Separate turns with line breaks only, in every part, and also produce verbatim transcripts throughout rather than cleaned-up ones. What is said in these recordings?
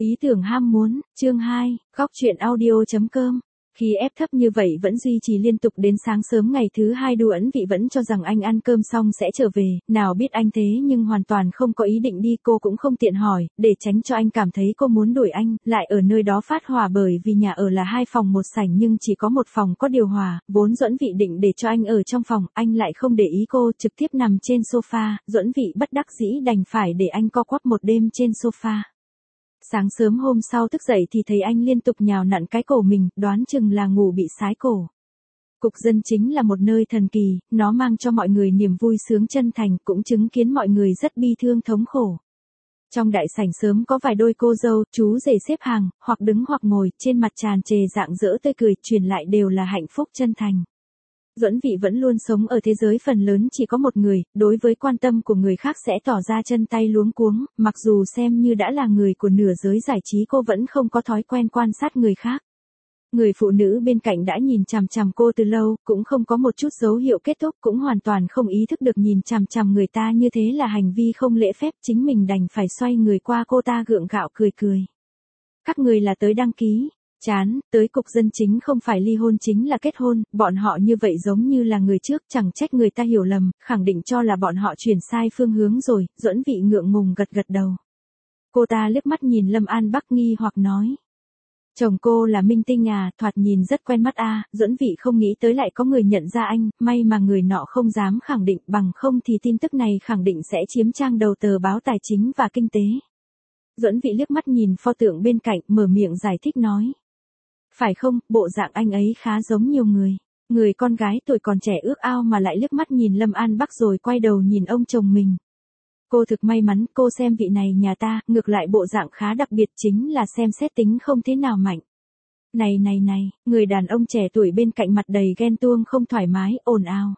Ý tưởng ham muốn, chương hai, góc truyện audio.com. Khi ép thấp như vậy vẫn duy trì liên tục đến sáng sớm ngày thứ hai, Đu Ẩn Vị vẫn cho rằng anh ăn cơm xong sẽ trở về, nào biết anh thế nhưng hoàn toàn không có ý định đi, cô cũng không tiện hỏi, để tránh cho anh cảm thấy cô muốn đuổi anh, lại ở nơi đó phát hỏa bởi vì nhà ở là hai phòng một sảnh nhưng chỉ có một phòng có điều hòa, vốn Duẫn Vị định để cho anh ở trong phòng, anh lại không để ý cô, trực tiếp nằm trên sofa, Duẫn Vị bất đắc dĩ đành phải để anh co quắp một đêm trên sofa. Sáng sớm hôm sau thức dậy thì thấy anh liên tục nhào nặn cái cổ mình, đoán chừng là ngủ bị sái cổ. Cục dân chính là một nơi thần kỳ, nó mang cho mọi người niềm vui sướng chân thành, cũng chứng kiến mọi người rất bi thương thống khổ. Trong đại sảnh sớm có vài đôi cô dâu, chú rể xếp hàng, hoặc đứng hoặc ngồi, trên mặt tràn trề rạng rỡ tươi cười, truyền lại đều là hạnh phúc chân thành. Duẫn Vị vẫn luôn sống ở thế giới phần lớn chỉ có một người, đối với quan tâm của người khác sẽ tỏ ra chân tay luống cuống, mặc dù xem như đã là người của nửa giới giải trí cô vẫn không có thói quen quan sát người khác. Người phụ nữ bên cạnh đã nhìn chằm chằm cô từ lâu, cũng không có một chút dấu hiệu kết thúc, cũng hoàn toàn không ý thức được nhìn chằm chằm người ta như thế là hành vi không lễ phép, chính mình đành phải xoay người qua cô ta gượng gạo cười cười. Các người là tới đăng ký. Chán, tới cục dân chính không phải ly hôn chính là kết hôn, bọn họ như vậy giống như là người trước, chẳng trách người ta hiểu lầm, khẳng định cho là bọn họ chuyển sai phương hướng rồi, Duẫn Vị ngượng ngùng gật gật đầu. Cô ta liếc mắt nhìn Lâm An Bắc nghi hoặc nói. Chồng cô là minh tinh à, thoạt nhìn rất quen mắt à, Duẫn Vị không nghĩ tới lại có người nhận ra anh, may mà người nọ không dám khẳng định, bằng không thì tin tức này khẳng định sẽ chiếm trang đầu tờ báo Tài chính và Kinh tế. Duẫn Vị liếc mắt nhìn pho tượng bên cạnh, mở miệng giải thích nói. Phải không, bộ dạng anh ấy khá giống nhiều người. Người con gái tuổi còn trẻ ước ao mà lại liếc mắt nhìn Lâm An Bắc rồi quay đầu nhìn ông chồng mình. Cô thực may mắn, cô xem vị này nhà ta, ngược lại bộ dạng khá đặc biệt, chính là xem xét tính không thế nào mạnh. Này này này, người đàn ông trẻ tuổi bên cạnh mặt đầy ghen tuông không thoải mái, ồn ào.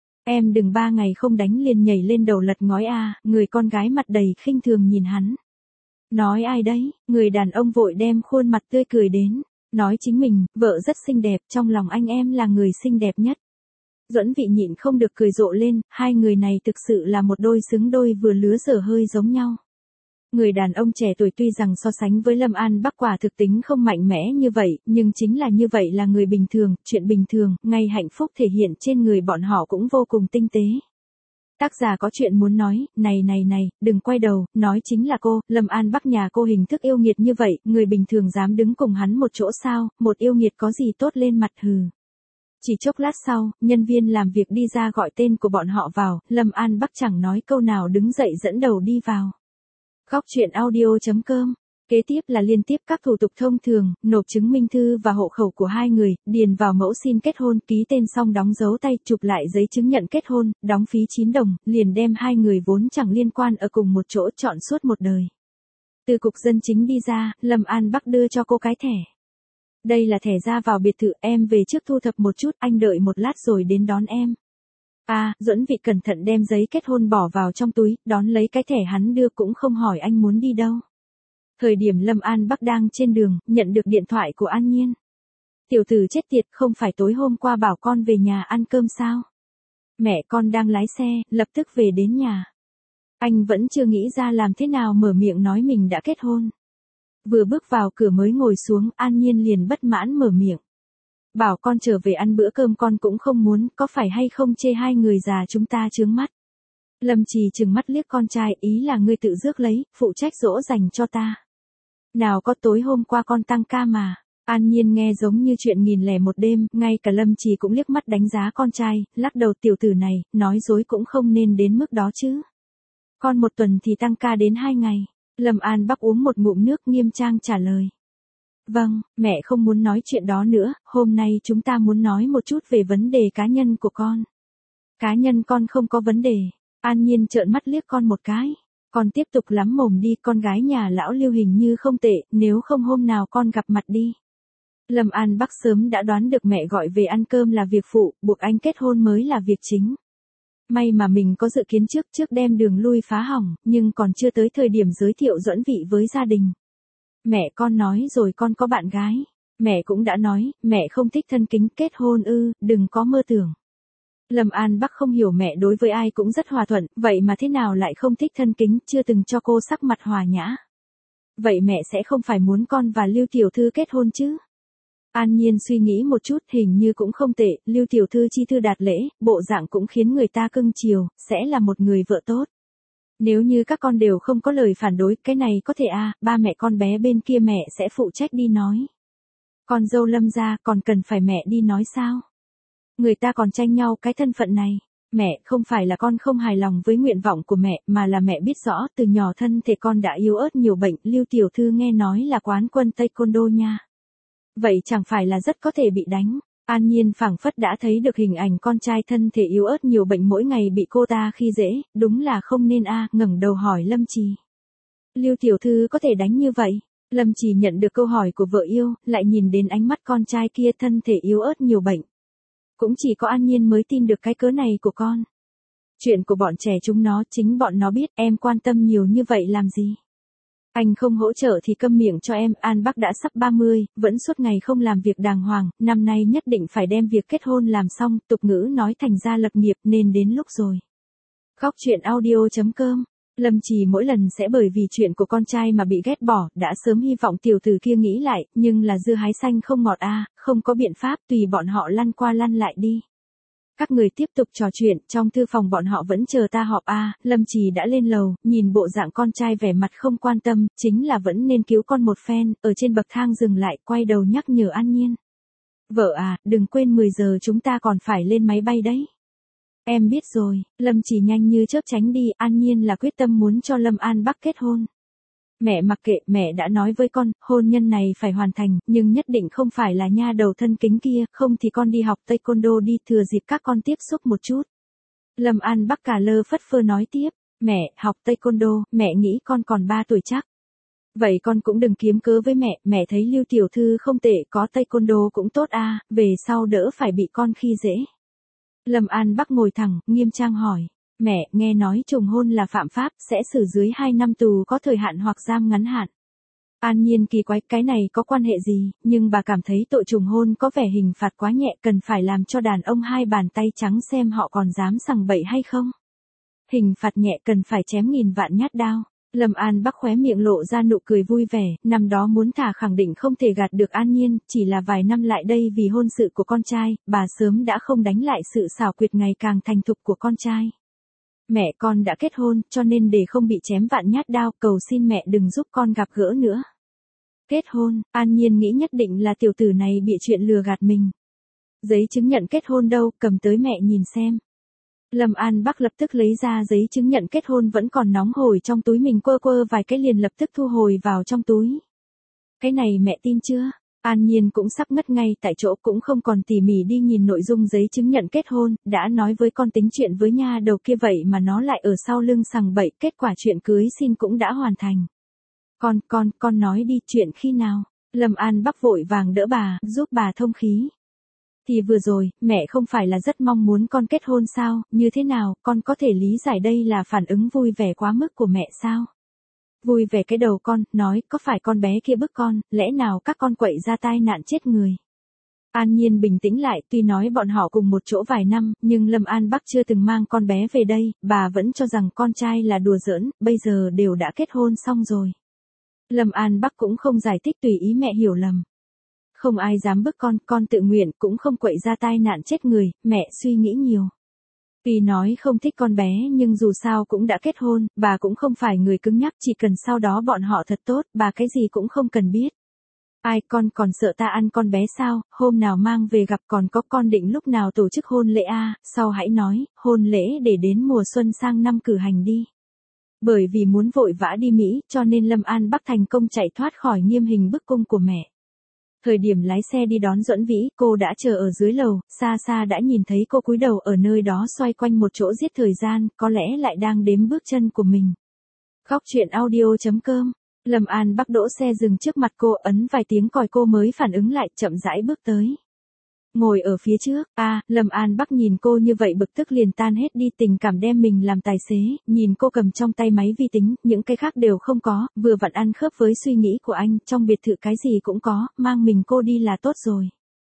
Em đừng ba ngày không đánh liền nhảy lên đầu lật ngói à, người con gái mặt đầy khinh thường nhìn hắn. Nói ai đấy, người đàn ông vội đem khuôn mặt tươi cười đến. Nói chính mình, vợ rất xinh đẹp, trong lòng anh em là người xinh đẹp nhất. Duẫn Vị nhịn không được cười rộ lên, hai người này thực sự là một đôi xứng đôi vừa lứa dở hơi giống nhau. Người đàn ông trẻ tuổi tuy rằng so sánh với Lâm An Bắc quả thực tính không mạnh mẽ như vậy, nhưng chính là như vậy là người bình thường, chuyện bình thường, ngay hạnh phúc thể hiện trên người bọn họ cũng vô cùng tinh tế. Tác giả có chuyện muốn nói, này này này, đừng quay đầu, nói chính là cô, Lâm An Bắc nhà cô hình thức yêu nghiệt như vậy, người bình thường dám đứng cùng hắn một chỗ sao, một yêu nghiệt có gì tốt lên mặt hừ. Chỉ chốc lát sau, nhân viên làm việc đi ra gọi tên của bọn họ vào, Lâm An Bắc chẳng nói câu nào đứng dậy dẫn đầu đi vào. Góc truyện audio.com. Kế tiếp là liên tiếp các thủ tục thông thường, nộp chứng minh thư và hộ khẩu của hai người, điền vào mẫu xin kết hôn, ký tên xong đóng dấu tay, chụp lại giấy chứng nhận kết hôn, đóng phí chín đồng, liền đem hai người vốn chẳng liên quan ở cùng một chỗ chọn suốt một đời. Từ cục dân chính đi ra, Lâm An Bắc đưa cho cô cái thẻ. Đây là thẻ ra vào biệt thự, em về trước thu thập một chút, anh đợi một lát rồi đến đón em. À, Duẫn Vị cẩn thận đem giấy kết hôn bỏ vào trong túi, đón lấy cái thẻ hắn đưa cũng không hỏi anh muốn đi đâu. Thời điểm Lâm An Bắc đang trên đường, nhận được điện thoại của An Nhiên. Tiểu tử chết tiệt, không phải tối hôm qua bảo con về nhà ăn cơm sao? Mẹ con đang lái xe, lập tức về đến nhà. Anh vẫn chưa nghĩ ra làm thế nào mở miệng nói mình đã kết hôn. Vừa bước vào cửa mới ngồi xuống, An Nhiên liền bất mãn mở miệng. Bảo con trở về ăn bữa cơm con cũng không muốn, có phải hay không chê hai người già chúng ta chướng mắt. Lâm Trì trừng mắt liếc con trai, ý là ngươi tự rước lấy, phụ trách dỗ dành cho ta. Nào có tối hôm qua con tăng ca mà. An Nhiên nghe giống như chuyện nghìn lẻ một đêm, ngay cả Lâm Trì cũng liếc mắt đánh giá con trai, lắc đầu tiểu tử này, nói dối cũng không nên đến mức đó chứ. Con một tuần thì tăng ca đến hai ngày. Lâm An Bắc uống một ngụm nước nghiêm trang trả lời. Vâng, mẹ không muốn nói chuyện đó nữa, hôm nay chúng ta muốn nói một chút về vấn đề cá nhân của con. Cá nhân con không có vấn đề. An Nhiên trợn mắt liếc con một cái. Con tiếp tục lắm mồm đi, con gái nhà lão Lưu hình như không tệ, nếu không hôm nào con gặp mặt đi. Lâm An Bắc sớm đã đoán được mẹ gọi về ăn cơm là việc phụ, buộc anh kết hôn mới là việc chính. May mà mình có dự kiến trước trước đem đường lui phá hỏng, nhưng còn chưa tới thời điểm giới thiệu Duẫn Vị với gia đình. Mẹ con nói rồi con có bạn gái. Mẹ cũng đã nói, mẹ không thích thân kính, kết hôn ư, đừng có mơ tưởng. Lâm An Bắc không hiểu mẹ đối với ai cũng rất hòa thuận, vậy mà thế nào lại không thích thân kính, chưa từng cho cô sắc mặt hòa nhã. Vậy mẹ sẽ không phải muốn con và Lưu tiểu thư kết hôn chứ? An Nhiên suy nghĩ một chút, hình như cũng không tệ, Lưu tiểu thư chi thư đạt lễ, bộ dạng cũng khiến người ta cưng chiều, sẽ là một người vợ tốt. Nếu như các con đều không có lời phản đối, cái này có thể à, ba mẹ con bé bên kia mẹ sẽ phụ trách đi nói. Con dâu Lâm gia còn cần phải mẹ đi nói sao? Người ta còn tranh nhau cái thân phận này. Mẹ, không phải là con không hài lòng với nguyện vọng của mẹ, mà là mẹ biết rõ từ nhỏ thân thể con đã yếu ớt nhiều bệnh, Lưu tiểu thư nghe nói là quán quân taekwondo nha. Vậy chẳng phải là rất có thể bị đánh. An Nhiên phảng phất đã thấy được hình ảnh con trai thân thể yếu ớt nhiều bệnh mỗi ngày bị cô ta khi dễ, đúng là không nên a, ngẩng đầu hỏi Lâm Trì. Lưu tiểu thư có thể đánh như vậy? Lâm Trì nhận được câu hỏi của vợ yêu, lại nhìn đến ánh mắt con trai kia thân thể yếu ớt nhiều bệnh. Cũng chỉ có An Nhiên mới tin được cái cớ này của con. Chuyện của bọn trẻ chúng nó, chính bọn nó biết, em quan tâm nhiều như vậy làm gì? Anh không hỗ trợ thì câm miệng cho em, An Bắc đã sắp ba mươi, vẫn suốt ngày không làm việc đàng hoàng, năm nay nhất định phải đem việc kết hôn làm xong, tục ngữ nói thành ra lập nghiệp nên đến lúc rồi. Khóc chuyện audio chấm com. Lâm Trì mỗi lần sẽ bởi vì chuyện của con trai mà bị ghét bỏ, đã sớm hy vọng tiểu tử kia nghĩ lại, nhưng là dưa hái xanh không ngọt a, không có biện pháp, tùy bọn họ lăn qua lăn lại đi. Các người tiếp tục trò chuyện, trong thư phòng bọn họ vẫn chờ ta họp a, Lâm Trì đã lên lầu, nhìn bộ dạng con trai vẻ mặt không quan tâm, chính là vẫn nên cứu con một phen, ở trên bậc thang dừng lại, quay đầu nhắc nhở An Nhiên. Vợ à, đừng quên mười giờ chúng ta còn phải lên máy bay đấy. Em biết rồi, Lâm Trì nhanh như chớp tránh đi, An Nhiên là quyết tâm muốn cho Lâm An Bắc kết hôn. Mẹ mặc kệ, mẹ đã nói với con, hôn nhân này phải hoàn thành, nhưng nhất định không phải là nha đầu thân kính kia, không thì con đi học taekwondo đi, thừa dịp các con tiếp xúc một chút. Lâm An Bắc cả lơ phất phơ nói tiếp, mẹ, học taekwondo, mẹ nghĩ con còn ba tuổi chắc. Vậy con cũng đừng kiếm cớ với mẹ, mẹ thấy Lưu tiểu thư không tệ, có taekwondo cũng tốt a, về sau đỡ phải bị con khi dễ. Lâm An Bắc ngồi thẳng, nghiêm trang hỏi. Mẹ, nghe nói trùng hôn là phạm pháp, sẽ xử dưới hai năm tù có thời hạn hoặc giam ngắn hạn. An Nhiên kỳ quái, cái này có quan hệ gì, nhưng bà cảm thấy tội trùng hôn có vẻ hình phạt quá nhẹ, cần phải làm cho đàn ông hai bàn tay trắng xem họ còn dám sằng bậy hay không. Hình phạt nhẹ cần phải chém nghìn vạn nhát đao. Lâm An Bắc khóe miệng lộ ra nụ cười vui vẻ, năm đó muốn thả khẳng định không thể gạt được An Nhiên, chỉ là vài năm lại đây vì hôn sự của con trai, bà sớm đã không đánh lại sự xảo quyệt ngày càng thành thục của con trai. Mẹ con đã kết hôn, cho nên để không bị chém vạn nhát đao, cầu xin mẹ đừng giúp con gặp gỡ nữa. Kết hôn, An Nhiên nghĩ nhất định là tiểu tử này bị chuyện lừa gạt mình. Giấy chứng nhận kết hôn đâu, cầm tới mẹ nhìn xem. Lâm An Bắc lập tức lấy ra giấy chứng nhận kết hôn vẫn còn nóng hổi trong túi, mình quơ quơ vài cái liền lập tức thu hồi vào trong túi. Cái này mẹ tin chưa? An Nhiên cũng sắp ngất ngay tại chỗ, cũng không còn tỉ mỉ đi nhìn nội dung giấy chứng nhận kết hôn, đã nói với con tính chuyện với nha đầu kia vậy mà nó lại ở sau lưng sằng bậy, kết quả chuyện cưới xin cũng đã hoàn thành. Con, con, con nói đi, chuyện khi nào? Lâm An Bắc vội vàng đỡ bà, giúp bà thông khí. Thì vừa rồi, mẹ không phải là rất mong muốn con kết hôn sao, như thế nào, con có thể lý giải đây là phản ứng vui vẻ quá mức của mẹ sao? Vui vẻ cái đầu con, nói, có phải con bé kia bức con, lẽ nào các con quậy ra tai nạn chết người? An Nhiên bình tĩnh lại, tuy nói bọn họ cùng một chỗ vài năm, nhưng Lâm An Bắc chưa từng mang con bé về đây, bà vẫn cho rằng con trai là đùa giỡn, bây giờ đều đã kết hôn xong rồi. Lâm An Bắc cũng không giải thích, tùy ý mẹ hiểu lầm. Không ai dám bức con, con tự nguyện, cũng không quậy ra tai nạn chết người, mẹ suy nghĩ nhiều. Tuy nói không thích con bé nhưng dù sao cũng đã kết hôn, bà cũng không phải người cứng nhắc, chỉ cần sau đó bọn họ thật tốt, bà cái gì cũng không cần biết. Ai, con còn sợ ta ăn con bé sao, hôm nào mang về gặp, còn có con định lúc nào tổ chức hôn lễ a, sau hãy nói, hôn lễ để đến mùa xuân sang năm cử hành đi. Bởi vì muốn vội vã đi Mỹ, cho nên Lâm An Bắc thành công chạy thoát khỏi nghiêm hình bức cung của mẹ. Thời điểm lái xe đi đón Duẫn Vĩ, cô đã chờ ở dưới lầu, xa xa đã nhìn thấy cô cúi đầu ở nơi đó xoay quanh một chỗ giết thời gian, có lẽ lại đang đếm bước chân của mình. Khóc chuyện audio chấm com. Lâm An Bắc đỗ xe dừng trước mặt cô, ấn vài tiếng còi cô mới phản ứng lại, chậm rãi bước tới. Ngồi ở phía trước, a, à, Lâm An Bắc nhìn cô như vậy bực tức liền tan hết đi, tình cảm đem mình làm tài xế, nhìn cô cầm trong tay máy vi tính, những cái khác đều không có, vừa vặn ăn khớp với suy nghĩ của anh, trong biệt thự cái gì cũng có, mang mình cô đi là tốt rồi.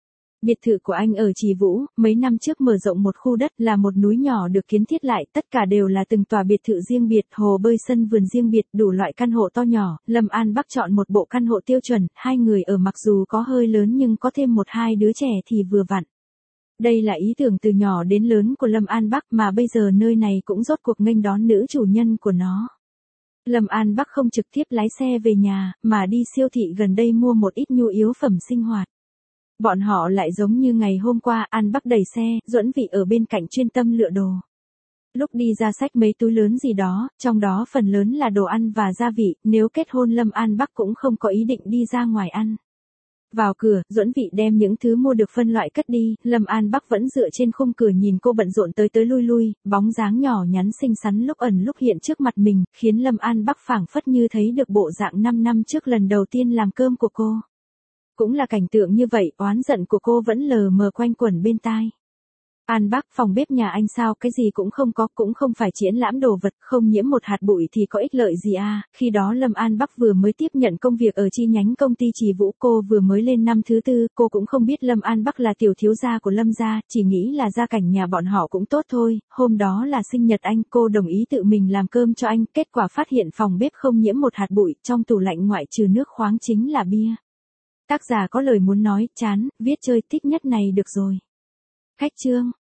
Biệt thự của anh ở Trì Vũ, mấy năm trước mở rộng một khu đất là một núi nhỏ được kiến thiết lại, tất cả đều là từng tòa biệt thự riêng biệt, hồ bơi sân vườn riêng biệt, đủ loại căn hộ to nhỏ. Lâm An Bắc chọn một bộ căn hộ tiêu chuẩn, hai người ở mặc dù có hơi lớn nhưng có thêm một hai đứa trẻ thì vừa vặn. Đây là ý tưởng từ nhỏ đến lớn của Lâm An Bắc mà bây giờ nơi này cũng rốt cuộc nghênh đón nữ chủ nhân của nó. Lâm An Bắc không trực tiếp lái xe về nhà, mà đi siêu thị gần đây mua một ít nhu yếu phẩm sinh hoạt. Bọn họ lại giống như ngày hôm qua, An Bắc đẩy xe, Duẫn Vị ở bên cạnh chuyên tâm lựa đồ. Lúc đi ra xách mấy túi lớn gì đó, trong đó phần lớn là đồ ăn và gia vị, nếu kết hôn Lâm An Bắc cũng không có ý định đi ra ngoài ăn. Vào cửa, Duẫn Vị đem những thứ mua được phân loại cất đi, Lâm An Bắc vẫn dựa trên khung cửa nhìn cô bận rộn tới tới lui lui, bóng dáng nhỏ nhắn xinh xắn lúc ẩn lúc hiện trước mặt mình, khiến Lâm An Bắc phảng phất như thấy được bộ dạng năm năm trước lần đầu tiên làm cơm của cô. Cũng là cảnh tượng như vậy, oán giận của cô vẫn lờ mờ quanh quẩn bên tai. An Bắc, phòng bếp nhà anh sao cái gì cũng không có, cũng không phải triển lãm đồ vật, không nhiễm một hạt bụi thì có ích lợi gì à. Khi đó Lâm An Bắc vừa mới tiếp nhận công việc ở chi nhánh công ty Trì Vũ, cô vừa mới lên năm thứ tư, cô cũng không biết Lâm An Bắc là tiểu thiếu gia của Lâm gia, chỉ nghĩ là gia cảnh nhà bọn họ cũng tốt thôi. Hôm đó là sinh nhật anh, cô đồng ý tự mình làm cơm cho anh, kết quả phát hiện phòng bếp không nhiễm một hạt bụi, trong tủ lạnh ngoại trừ nước khoáng chính là bia. Tác giả có lời muốn nói, chán, viết chơi thích nhất này được rồi. Khách chương